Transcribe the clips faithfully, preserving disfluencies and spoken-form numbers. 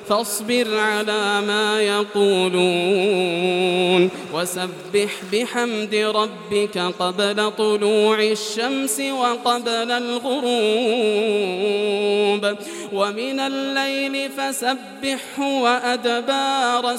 فاصبر على ما يقولون وسبح بحمد ربك قبل طلوع الشمس وقبل الغروب ومن الليل فسبحه وأدبار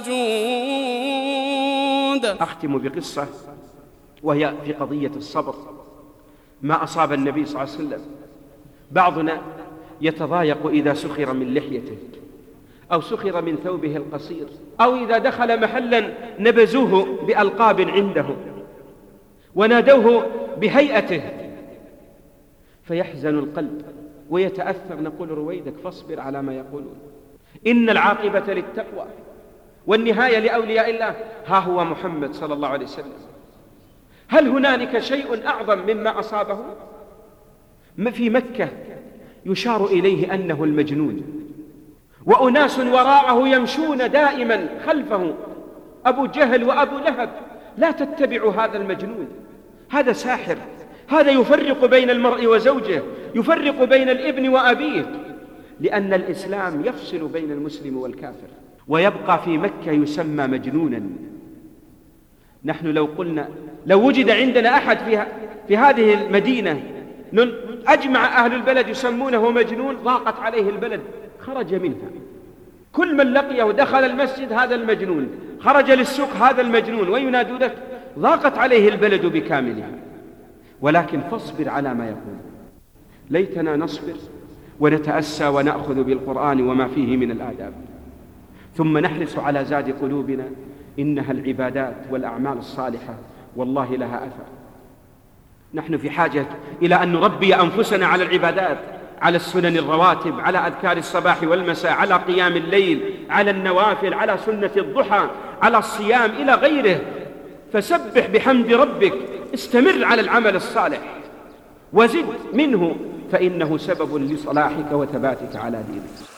السجود. أختم بقصة وهي في قضية الصبر. ما أصاب النبي صلى الله عليه وسلم، بعضنا يتضايق إذا سخر من لحيته أو سخر من ثوبه القصير، أو إذا دخل محلا نبزوه بألقاب عنده ونادوه بهيئته فيحزن القلب ويتأثر. نقول رويدك فاصبر على ما يقولون، إن العاقبة للتقوى والنهاية لأولياء الله. ها هو محمد صلى الله عليه وسلم، هل هنالك شيء أعظم مما أصابه؟ في مكة يشار إليه أنه المجنون، وأناس وراءه يمشون دائما خلفه، أبو جهل وأبو لهب. لا تتبعوا هذا المجنون، هذا ساحر، هذا يفرق بين المرء وزوجه، يفرق بين الابن وأبيه، لأن الإسلام يفصل بين المسلم والكافر، ويبقى في مكة يسمى مجنونا. نحن لو قلنا لو وجد عندنا أحد في, في هذه المدينة أجمع أهل البلد يسمونه مجنون، ضاقت عليه البلد، خرج منها. كل من لقيه دخل المسجد هذا المجنون، خرج للسوق هذا المجنون، وينادوا لك، ضاقت عليه البلد بكاملها. ولكن فاصبر على ما يقول. ليتنا نصبر ونتأسى ونأخذ بالقرآن وما فيه من الآداب، ثم نحرص على زاد قلوبنا. إنها العبادات والأعمال الصالحة والله لها أثر. نحن في حاجة إلى أن نربي أنفسنا على العبادات، على السنن الرواتب، على أذكار الصباح والمساء، على قيام الليل، على النوافل، على سنة الضحى، على الصيام إلى غيره. فسبح بحمد ربك، استمر على العمل الصالح وزد منه، فإنه سبب لصلاحك وثباتك على دينك.